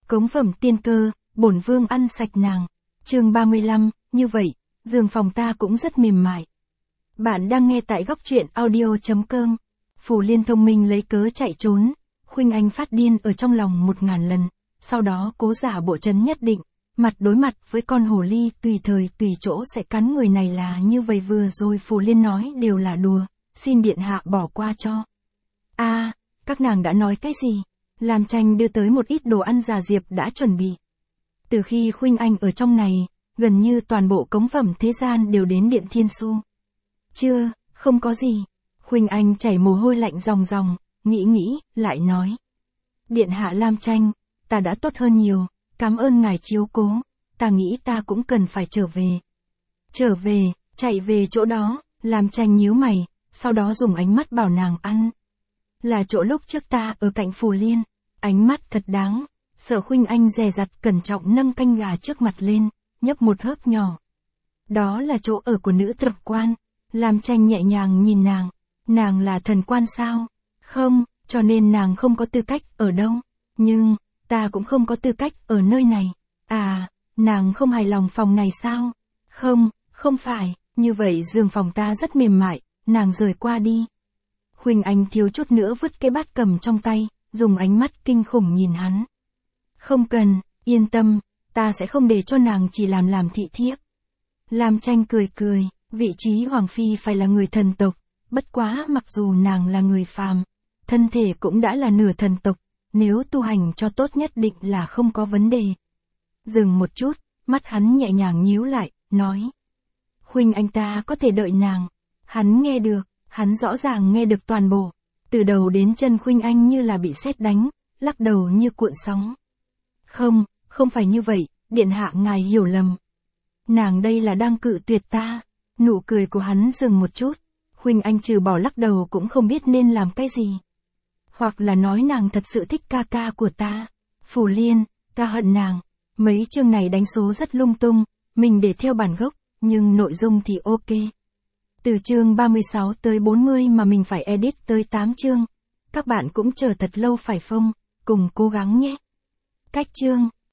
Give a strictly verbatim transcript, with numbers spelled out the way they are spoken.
Cống phẩm tiên cơ, bổn vương ăn sạch nàng. Chương ba mươi lăm, như vậy, giường phòng ta cũng rất mềm mại. Bạn đang nghe tại góc truyện audio chấm com. Phủ Liên thông minh lấy cớ chạy trốn, Khuynh Anh phát điên ở trong lòng một ngàn lần, sau đó cố giả bộ trấn nhất định, mặt đối mặt với con hồ ly tùy thời tùy chỗ sẽ cắn người này là như vậy. Vừa rồi Phủ Liên nói đều là đùa, xin điện hạ bỏ qua cho. A, à, các nàng đã nói cái gì? Lam Tranh đưa tới một ít đồ ăn già diệp đã chuẩn bị. Từ khi Khuynh Anh ở trong này, gần như toàn bộ cống phẩm thế gian đều đến điện Thiên Xu. Chưa, không có gì. Khuynh Anh chảy mồ hôi lạnh ròng ròng, nghĩ nghĩ, lại nói. Điện hạ Lam Tranh, ta đã tốt hơn nhiều, cảm ơn ngài chiếu cố, ta nghĩ ta cũng cần phải trở về. Trở về, chạy về chỗ đó, Lam Tranh nhíu mày, sau đó dùng ánh mắt bảo nàng ăn. Là chỗ lúc trước ta ở cạnh Phủ Liên, ánh mắt thật đáng. Sở Khuynh Anh dè dặt cẩn trọng nâng canh gà trước mặt lên, nhấp một hớp nhỏ. Đó là chỗ ở của nữ thượng quan. Lam Tranh nhẹ nhàng nhìn nàng. Nàng là thần quan sao? Không, cho nên nàng không có tư cách ở đâu. Nhưng, ta cũng không có tư cách ở nơi này. À, nàng không hài lòng phòng này sao? Không, không phải, như vậy giường phòng ta rất mềm mại, nàng rời qua đi. Khuynh Anh thiếu chút nữa vứt cái bát cầm trong tay, dùng ánh mắt kinh khủng nhìn hắn. Không cần, yên tâm, ta sẽ không để cho nàng chỉ làm làm thị thiếp. Lam Tranh cười cười, vị trí hoàng phi phải là người thần tộc, bất quá mặc dù nàng là người phàm, thân thể cũng đã là nửa thần tộc, nếu tu hành cho tốt nhất định là không có vấn đề. Dừng một chút, mắt hắn nhẹ nhàng nhíu lại, nói. Khuynh Anh ta có thể đợi nàng. Hắn nghe được, hắn rõ ràng nghe được toàn bộ. Từ đầu đến chân Khuynh Anh như là bị sét đánh, lắc đầu như cuộn sóng. Không, không phải như vậy, điện hạ ngài hiểu lầm. Nàng đây là đang cự tuyệt ta. Nụ cười của hắn dừng một chút. Khuynh Anh trừ bỏ lắc đầu cũng không biết nên làm cái gì. Hoặc là nói nàng thật sự thích ca ca của ta. Phủ Liên, ta hận nàng. Mấy chương này đánh số rất lung tung, mình để theo bản gốc, nhưng nội dung thì ok. Từ chương ba mươi sáu tới bốn mươi mà mình phải edit tới tám chương. Các bạn cũng chờ thật lâu phải không? Cùng cố gắng nhé. Cách chương.